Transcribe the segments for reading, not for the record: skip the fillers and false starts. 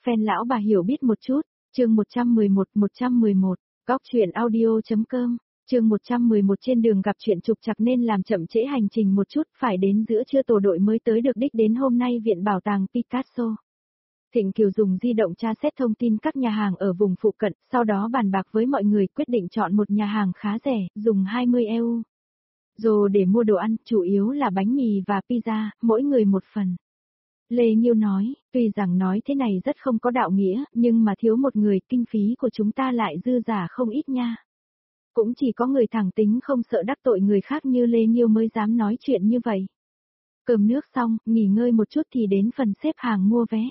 Fan lão bà hiểu biết một chút, chương 111, Góc truyện audio.com, chương 111 trên đường gặp chuyện trục trặc nên làm chậm trễ hành trình một chút, phải đến giữa trưa tổ đội mới tới được đích đến hôm nay Viện Bảo tàng Picasso. Thịnh Kiều dùng di động tra xét thông tin các nhà hàng ở vùng phụ cận, sau đó bàn bạc với mọi người quyết định chọn một nhà hàng khá rẻ, dùng 20 EU. Rồi để mua đồ ăn, chủ yếu là bánh mì và pizza, mỗi người một phần. Lê Nhiêu nói, tuy rằng nói thế này rất không có đạo nghĩa, nhưng mà thiếu một người, kinh phí của chúng ta lại dư giả không ít nha. Cũng chỉ có người thẳng tính không sợ đắc tội người khác như Lê Nhiêu mới dám nói chuyện như vậy. Cơm nước xong, nghỉ ngơi một chút thì đến phần xếp hàng mua vé.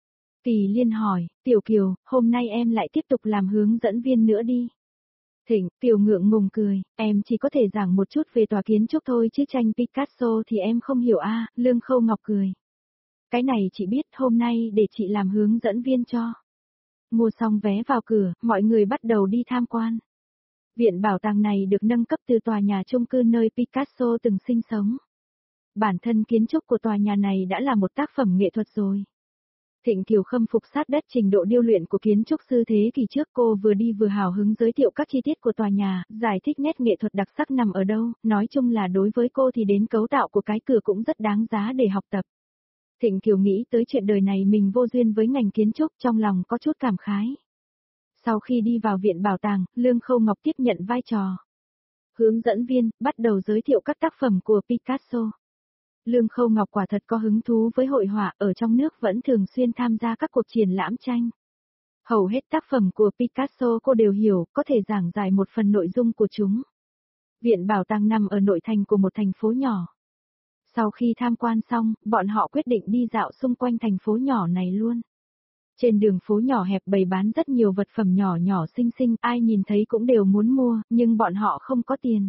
Kỳ Liên hỏi, Tiểu Kiều, hôm nay em lại tiếp tục làm hướng dẫn viên nữa đi. Thịnh, Kiều ngượng ngùng cười, em chỉ có thể giảng một chút về tòa kiến trúc thôi chứ tranh Picasso thì em không hiểu a. Lương Khâu Ngọc cười. Cái này chị biết, hôm nay để chị làm hướng dẫn viên cho. Mua xong vé vào cửa, mọi người bắt đầu đi tham quan. Viện bảo tàng này được nâng cấp từ tòa nhà chung cư nơi Picasso từng sinh sống. Bản thân kiến trúc của tòa nhà này đã là một tác phẩm nghệ thuật rồi. Thịnh Kiều khâm phục sát đất trình độ điêu luyện của kiến trúc sư thế kỷ trước, cô vừa đi vừa hào hứng giới thiệu các chi tiết của tòa nhà, giải thích nét nghệ thuật đặc sắc nằm ở đâu, nói chung là đối với cô thì đến cấu tạo của cái cửa cũng rất đáng giá để học tập. Thịnh Kiều nghĩ tới chuyện đời này mình vô duyên với ngành kiến trúc, trong lòng có chút cảm khái. Sau khi đi vào viện bảo tàng, Lương Khâu Ngọc tiếp nhận vai trò hướng dẫn viên, bắt đầu giới thiệu các tác phẩm của Picasso. Lương Khâu Ngọc quả thật có hứng thú với hội họa, ở trong nước vẫn thường xuyên tham gia các cuộc triển lãm tranh. Hầu hết tác phẩm của Picasso cô đều hiểu, có thể giảng giải một phần nội dung của chúng. Viện bảo tàng nằm ở nội thành của một thành phố nhỏ. Sau khi tham quan xong, bọn họ quyết định đi dạo xung quanh thành phố nhỏ này luôn. Trên đường phố nhỏ hẹp bày bán rất nhiều vật phẩm nhỏ nhỏ xinh xinh, ai nhìn thấy cũng đều muốn mua, nhưng bọn họ không có tiền.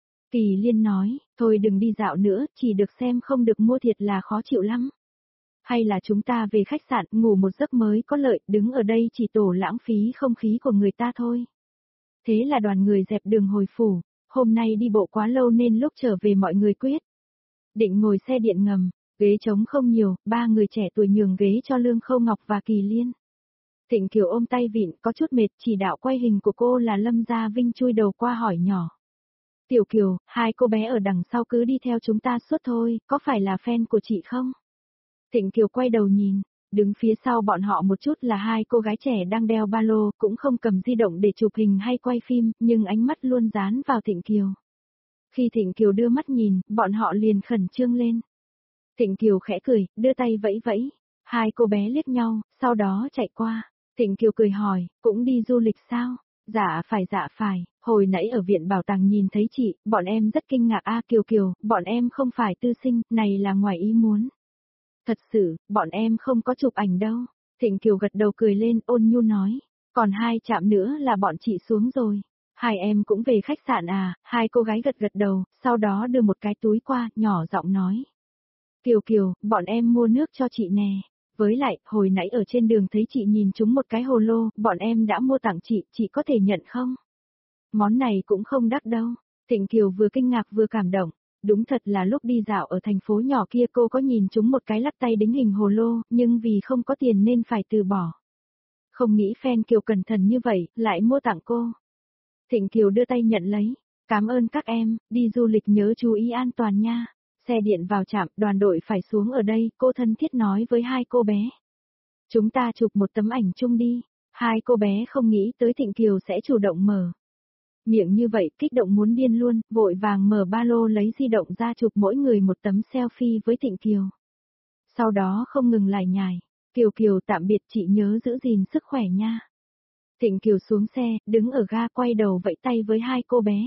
Kỳ Liên nói, thôi đừng đi dạo nữa, chỉ được xem không được mua thiệt là khó chịu lắm. Hay là chúng ta về khách sạn, ngủ một giấc mới có lợi, đứng ở đây chỉ tổ lãng phí không khí của người ta thôi. Thế là đoàn người dẹp đường hồi phủ, hôm nay đi bộ quá lâu nên lúc trở về mọi người quyết định ngồi xe điện ngầm, ghế trống không nhiều, ba người trẻ tuổi nhường ghế cho Lương Khâu Ngọc và Kỳ Liên. Thịnh Kiều ôm tay vịn, có chút mệt, chỉ đạo quay hình của cô là Lâm Gia Vinh chui đầu qua hỏi nhỏ. Tiểu Kiều, hai cô bé ở đằng sau cứ đi theo chúng ta suốt thôi, có phải là fan của chị không? Thịnh Kiều quay đầu nhìn, đứng phía sau bọn họ một chút là hai cô gái trẻ đang đeo ba lô, cũng không cầm di động để chụp hình hay quay phim, nhưng ánh mắt luôn dán vào Thịnh Kiều. Khi Thịnh Kiều đưa mắt nhìn, bọn họ liền khẩn trương lên. Thịnh Kiều khẽ cười, đưa tay vẫy vẫy. Hai cô bé liếc nhau, sau đó chạy qua. Thịnh Kiều cười hỏi, cũng đi du lịch sao? Dạ phải, hồi nãy ở viện bảo tàng nhìn thấy chị, bọn em rất kinh ngạc Kiều Kiều, bọn em không phải tư sinh, này là ngoài ý muốn. Thật sự, bọn em không có chụp ảnh đâu. Thịnh Kiều gật đầu cười lên, ôn nhu nói. Còn hai trạm nữa là bọn chị xuống rồi. Hai em cũng về khách sạn à? Hai cô gái gật gật đầu, sau đó đưa một cái túi qua, nhỏ giọng nói. Kiều Kiều, bọn em mua nước cho chị nè. Với lại, hồi nãy ở trên đường thấy chị nhìn chúng một cái hồ lô, bọn em đã mua tặng chị có thể nhận không? Món này cũng không đắt đâu. Thịnh Kiều vừa kinh ngạc vừa cảm động. Đúng thật là lúc đi dạo ở thành phố nhỏ kia cô có nhìn chúng một cái lắc tay đính hình hồ lô, nhưng vì không có tiền nên phải từ bỏ. Không nghĩ fan Kiều cẩn thận như vậy, lại mua tặng cô. Thịnh Kiều đưa tay nhận lấy. Cảm ơn các em, đi du lịch nhớ chú ý an toàn nha. Xe điện vào trạm, đoàn đội phải xuống ở đây, cô thân thiết nói với hai cô bé. Chúng ta chụp một tấm ảnh chung đi. Hai cô bé không nghĩ tới Thịnh Kiều sẽ chủ động mở miệng như vậy, kích động muốn điên luôn, vội vàng mở ba lô lấy di động ra chụp mỗi người một tấm selfie với Thịnh Kiều. Sau đó không ngừng lải nhải, Kiều Kiều tạm biệt, chị nhớ giữ gìn sức khỏe nha. Thịnh Kiều xuống xe, đứng ở ga quay đầu vẫy tay với hai cô bé.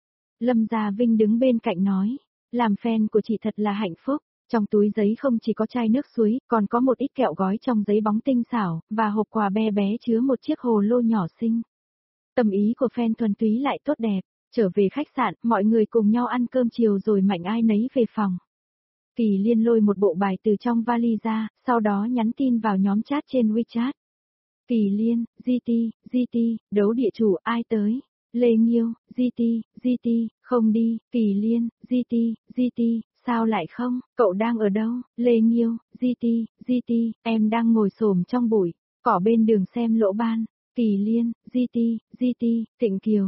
Lâm Gia Vinh đứng bên cạnh nói, làm fan của chị thật là hạnh phúc. Trong túi giấy không chỉ có chai nước suối, còn có một ít kẹo gói trong giấy bóng tinh xảo, và hộp quà bé bé chứa một chiếc hồ lô nhỏ xinh. Tâm ý của fan thuần túy lại tốt đẹp. Trở về khách sạn, mọi người cùng nhau ăn cơm chiều rồi mạnh ai nấy về phòng. Kỳ Liên lôi một bộ bài từ trong vali ra, sau đó nhắn tin vào nhóm chat trên WeChat. Kỳ Liên, GT, đấu địa chủ, ai tới? Lê Nhiêu, GT, không đi. Kỳ Liên, GT, sao lại không? Cậu đang ở đâu? Lê Nhiêu, GT, em đang ngồi xổm trong bụi. Cỏ bên đường xem Lỗ Ban, Kỳ Liên, GT, Thịnh Kiều,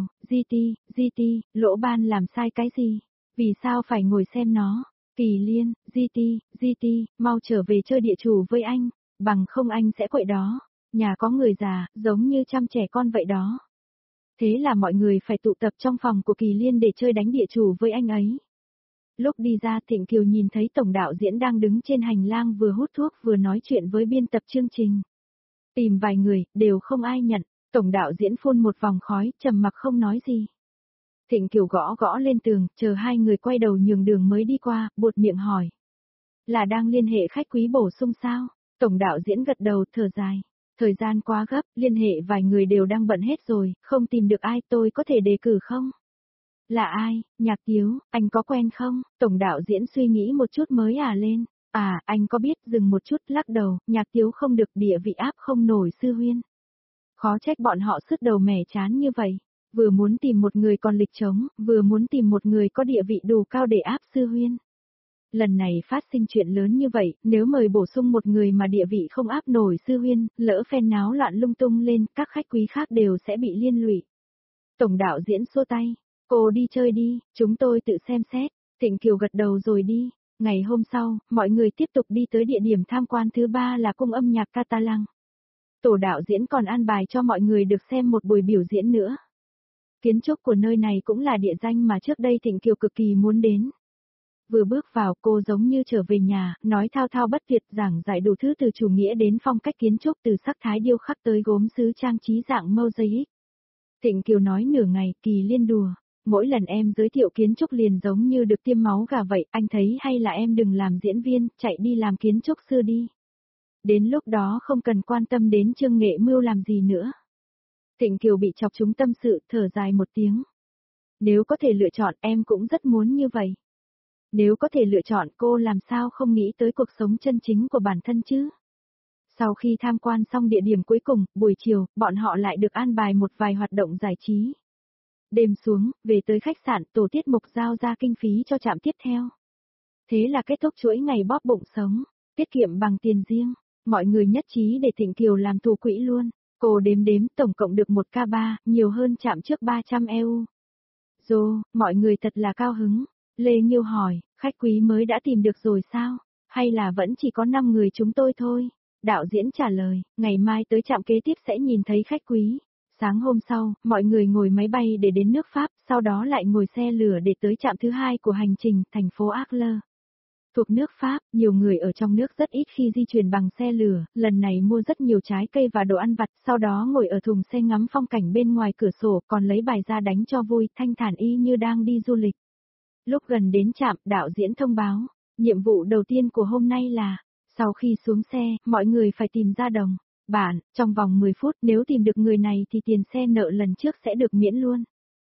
GT, Lỗ Ban làm sai cái gì? Vì sao phải ngồi xem nó? Kỳ Liên, GT, mau trở về chơi địa chủ với anh, bằng không anh sẽ quậy đó. Nhà có người già, giống như chăm trẻ con vậy đó. Thế là mọi người phải tụ tập trong phòng của Kỳ Liên để chơi đánh địa chủ với anh ấy. Lúc đi ra Thịnh Kiều nhìn thấy tổng đạo diễn đang đứng trên hành lang vừa hút thuốc vừa nói chuyện với biên tập chương trình. Tìm vài người, đều không ai nhận, tổng đạo diễn phun một vòng khói, trầm mặc không nói gì. Thịnh Kiều gõ gõ lên tường, chờ hai người quay đầu nhường đường mới đi qua, buột miệng hỏi. Là đang liên hệ khách quý bổ sung sao? Tổng đạo diễn gật đầu, thở dài. Thời gian quá gấp, liên hệ vài người đều đang bận hết rồi, không tìm được ai, tôi có thể đề cử không? Là ai? Nhạc Tiếu, anh có quen không? Tổng đạo diễn suy nghĩ một chút mới lên. À, anh có biết, dừng một chút, lắc đầu, Nhạc Tiếu không được, địa vị áp không nổi sư huyên. Khó trách bọn họ sứt đầu mẻ chán như vậy. Vừa muốn tìm một người còn lịch trống, vừa muốn tìm một người có địa vị đủ cao để áp sư huyên. Lần này phát sinh chuyện lớn như vậy, nếu mời bổ sung một người mà địa vị không áp nổi sư huyên, lỡ phen náo loạn lung tung lên, các khách quý khác đều sẽ bị liên lụy. Tổng đạo diễn xua tay, cô đi chơi đi, chúng tôi tự xem xét. Thịnh Kiều gật đầu rồi đi. Ngày hôm sau, mọi người tiếp tục đi tới địa điểm tham quan thứ 3 là cung âm nhạc Catalan. Tổ đạo diễn còn an bài cho mọi người được xem một buổi biểu diễn nữa. Kiến trúc của nơi này cũng là địa danh mà trước đây Thịnh Kiều cực kỳ muốn đến. Vừa bước vào cô giống như trở về nhà, nói thao thao bất tuyệt giảng giải đủ thứ từ chủ nghĩa đến phong cách kiến trúc từ sắc thái điêu khắc tới gốm sứ trang trí dạng mosaic. Thịnh Kiều nói nửa ngày, Kỳ Liên đùa. Mỗi lần em giới thiệu kiến trúc liền giống như được tiêm máu gà vậy, anh thấy hay là em đừng làm diễn viên, chạy đi làm kiến trúc sư đi. Đến lúc đó không cần quan tâm đến Trương Nghệ Mưu làm gì nữa. Thịnh Kiều bị chọc trúng tâm sự, thở dài một tiếng. Nếu có thể lựa chọn em cũng rất muốn như vậy. Nếu có thể lựa chọn cô làm sao không nghĩ tới cuộc sống chân chính của bản thân chứ? Sau khi tham quan xong địa điểm cuối cùng, buổi chiều, bọn họ lại được an bài một vài hoạt động giải trí. Đêm xuống, về tới khách sạn, tổ tiết mục giao ra kinh phí cho trạm tiếp theo. Thế là kết thúc chuỗi ngày bóp bụng sống, tiết kiệm bằng tiền riêng. Mọi người nhất trí để Thịnh Kiều làm thủ quỹ luôn. Cô đếm tổng cộng được 1K3, nhiều hơn trạm trước 300 EU. Mọi người thật là cao hứng. Lê Nghiêu hỏi, khách quý mới đã tìm được rồi sao? Hay là vẫn chỉ có 5 người chúng tôi thôi? Đạo diễn trả lời, ngày mai tới trạm kế tiếp sẽ nhìn thấy khách quý. Sáng hôm sau, mọi người ngồi máy bay để đến nước Pháp, sau đó lại ngồi xe lửa để tới trạm thứ 2 của hành trình, thành phố Arles. Thuộc nước Pháp, nhiều người ở trong nước rất ít khi di chuyển bằng xe lửa, lần này mua rất nhiều trái cây và đồ ăn vặt, sau đó ngồi ở thùng xe ngắm phong cảnh bên ngoài cửa sổ, còn lấy bài ra đánh cho vui, thanh thản y như đang đi du lịch. Lúc gần đến trạm, đạo diễn thông báo, nhiệm vụ đầu tiên của hôm nay là, sau khi xuống xe, mọi người phải tìm ra đồng. Bạn, trong vòng 10 phút nếu tìm được người này thì tiền xe nợ lần trước sẽ được miễn luôn.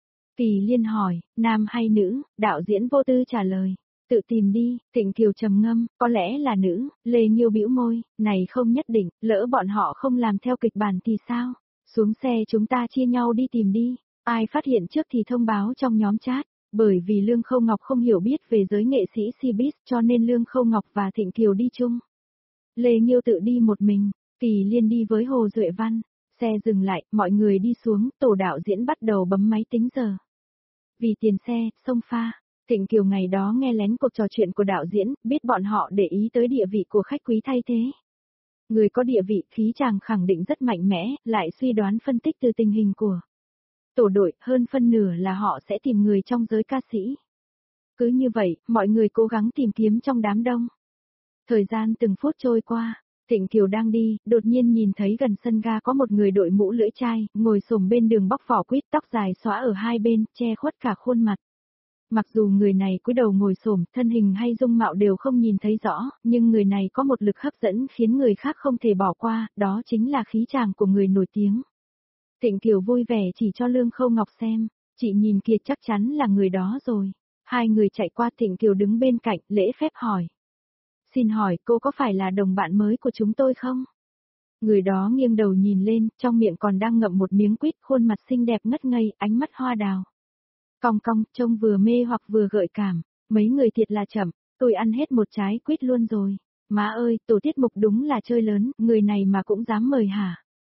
Kỳ Liên hỏi, nam hay nữ, đạo diễn vô tư trả lời. Tự tìm đi, Thịnh Kiều trầm ngâm, có lẽ là nữ. Lê Nghiêu bĩu môi, này không nhất định, lỡ bọn họ không làm theo kịch bản thì sao? Xuống xe chúng ta chia nhau đi tìm đi, ai phát hiện trước thì thông báo trong nhóm chat. Bởi vì Lương Khâu Ngọc không hiểu biết về giới nghệ sĩ showbiz cho nên Lương Khâu Ngọc và Thịnh Kiều đi chung. Lê Nghiêu tự đi một mình, Kỳ Liên đi với Hồ Duệ Văn. Xe dừng lại, mọi người đi xuống, tổ đạo diễn bắt đầu bấm máy tính giờ. Vì tiền xe, xông pha. Thịnh Kiều ngày đó nghe lén cuộc trò chuyện của đạo diễn, biết bọn họ để ý tới địa vị của khách quý thay thế. Người có địa vị, khí chàng khẳng định rất mạnh mẽ, lại suy đoán phân tích từ tình hình của tổ đội, hơn phân nửa là họ sẽ tìm người trong giới ca sĩ. Cứ như vậy, mọi người cố gắng tìm kiếm trong đám đông. Thời gian từng phút trôi qua, Thịnh Kiều đang đi, đột nhiên nhìn thấy gần sân ga có một người đội mũ lưỡi chai, ngồi xổm bên đường bóc vỏ quýt, tóc dài xõa ở hai bên, che khuất cả khuôn mặt. Mặc dù người này cúi đầu ngồi xổm, thân hình hay dung mạo đều không nhìn thấy rõ, nhưng người này có một lực hấp dẫn khiến người khác không thể bỏ qua, đó chính là khí chàng của người nổi tiếng. Thịnh Kiều vui vẻ chỉ cho Lương Khâu Ngọc xem, chị nhìn kìa chắc chắn là người đó rồi. Hai người chạy qua, Thịnh Kiều đứng bên cạnh, lễ phép hỏi. Xin hỏi cô có phải là đồng bạn mới của chúng tôi không? Người đó nghiêng đầu nhìn lên, trong miệng còn đang ngậm một miếng quýt, khuôn mặt xinh đẹp ngất ngây, ánh mắt hoa đào. Cong cong, trông vừa mê hoặc vừa gợi cảm, mấy người thiệt là chậm, tôi ăn hết một trái quýt luôn rồi. Má ơi, tổ tiết mục đúng là chơi lớn, người này mà cũng dám mời hả?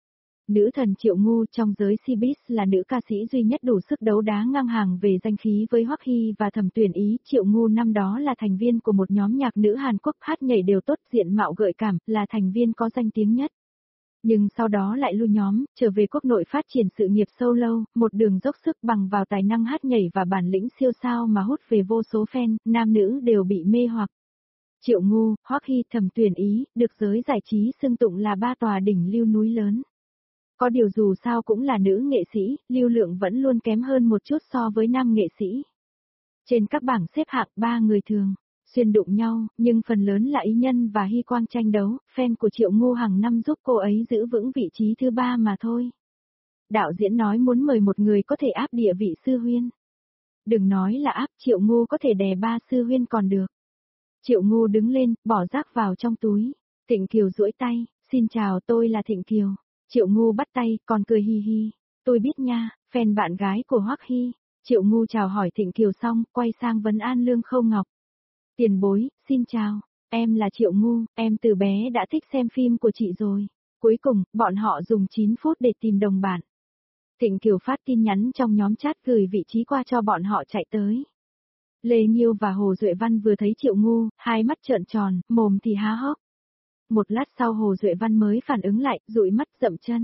Nữ thần Triệu Ngu trong giới showbiz là nữ ca sĩ duy nhất đủ sức đấu đá ngang hàng về danh khí với Hoắc Hy và Thẩm Tuyển Ý. Triệu Ngu năm đó là thành viên của một nhóm nhạc nữ Hàn Quốc hát nhảy đều tốt, diện mạo gợi cảm, là thành viên có danh tiếng nhất. Nhưng sau đó lại lui nhóm, trở về quốc nội phát triển sự nghiệp solo, một đường dốc sức bằng vào tài năng hát nhảy và bản lĩnh siêu sao mà hút về vô số fan, nam nữ đều bị mê hoặc. Triệu Ngu, Hoắc Hy, Thẩm Tuyển Ý, được giới giải trí xưng tụng là ba tòa đỉnh lưu núi lớn. Có điều dù sao cũng là nữ nghệ sĩ, lưu lượng vẫn luôn kém hơn một chút so với nam nghệ sĩ. Trên các bảng xếp hạng ba người thường xuyên đụng nhau, nhưng phần lớn là Ý Nhân và Hy Quang tranh đấu, fan của Triệu Ngu hàng năm giúp cô ấy giữ vững vị trí thứ ba mà thôi. Đạo diễn nói muốn mời một người có thể áp địa vị sư huyên. Đừng nói là áp, Triệu Ngu có thể đè ba sư huyên còn được. Triệu Ngu đứng lên, bỏ rác vào trong túi. Thịnh Kiều duỗi tay, xin chào, tôi là Thịnh Kiều. Triệu Ngu bắt tay, còn cười hi hi. Tôi biết nha, fan bạn gái của Hoắc Hy. Triệu Ngu chào hỏi Thịnh Kiều xong, quay sang vấn an Lương Khâu Ngọc. Tiền bối, xin chào, em là Triệu Ngu, em từ bé đã thích xem phim của chị rồi. Cuối cùng, bọn họ dùng 9 phút để tìm đồng bạn. Thịnh Kiều phát tin nhắn trong nhóm chat gửi vị trí qua cho bọn họ chạy tới. Lê Nhiêu và Hồ Duệ Văn vừa thấy Triệu Ngu, hai mắt trợn tròn, mồm thì há hốc. Một lát sau Hồ Duệ Văn mới phản ứng lại, dụi mắt dậm chân.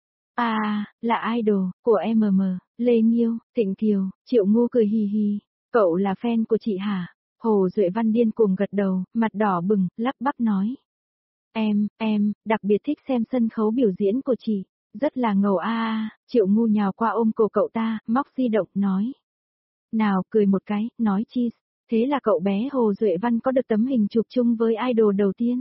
À, là idol, của MM, Lê Nhiêu, Thịnh Kiều, Triệu Ngu cười hì hì. Cậu là fan của chị hả? Hồ Duệ Văn điên cuồng gật đầu, mặt đỏ bừng, lắp bắp nói. Em, đặc biệt thích xem sân khấu biểu diễn của chị. Rất là ngầu a. Triệu Ngu nhào qua ôm cổ cậu ta, móc di động, nói. Nào, cười một cái, nói cheese. Thế là cậu bé Hồ Duệ Văn có được tấm hình chụp chung với idol đầu tiên.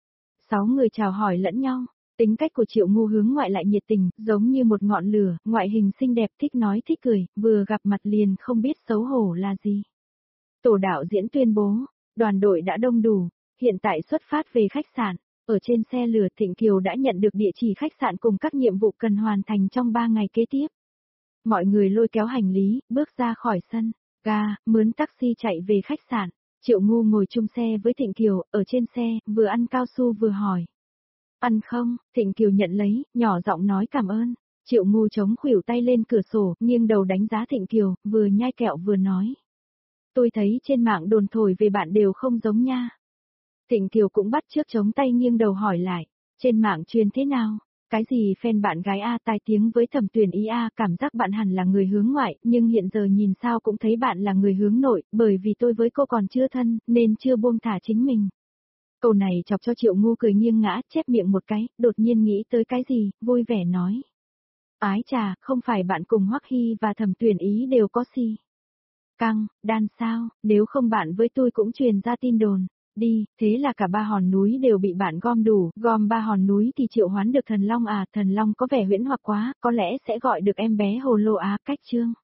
6 người chào hỏi lẫn nhau. Tính cách của Triệu Ngu hướng ngoại lại nhiệt tình, giống như một ngọn lửa, ngoại hình xinh đẹp, thích nói thích cười, vừa gặp mặt liền không biết xấu hổ là gì. Tổ đạo diễn tuyên bố, đoàn đội đã đông đủ, hiện tại xuất phát về khách sạn. Ở trên xe lửa Thịnh Kiều đã nhận được địa chỉ khách sạn cùng các nhiệm vụ cần hoàn thành trong 3 ngày kế tiếp. Mọi người lôi kéo hành lý, bước ra khỏi sân, ga, mướn taxi chạy về khách sạn. Triệu Ngu ngồi chung xe với Thịnh Kiều, ở trên xe, vừa ăn cao su vừa hỏi. Ăn không? Thịnh Kiều nhận lấy, nhỏ giọng nói cảm ơn. Triệu Ngu chống khuỷu tay lên cửa sổ, nghiêng đầu đánh giá Thịnh Kiều, vừa nhai kẹo vừa nói. Tôi thấy trên mạng đồn thổi về bạn đều không giống nha. Thịnh Kiều cũng bắt chước chống tay nghiêng đầu hỏi lại. Trên mạng truyền thế nào? Cái gì fan bạn gái A tai tiếng với Thẩm Tuyển Ý A, cảm giác bạn hẳn là người hướng ngoại, nhưng hiện giờ nhìn sao cũng thấy bạn là người hướng nội, bởi vì tôi với cô còn chưa thân, nên chưa buông thả chính mình. Câu này chọc cho Triệu Ngu cười nghiêng ngã, chép miệng một cái, đột nhiên nghĩ tới cái gì, vui vẻ nói. Ái chà, không phải bạn cùng Hoắc Hy và Thẩm Tuyển Ý đều có si. Căng, đan sao, nếu không bạn với tôi cũng truyền ra tin đồn. Đi, thế là cả 3 hòn núi đều bị bạn gom đủ, gom 3 hòn núi thì triệu hoán được thần long à, thần long có vẻ huyễn hoặc quá, có lẽ sẽ gọi được em bé Hồ Lô Á, cách chương.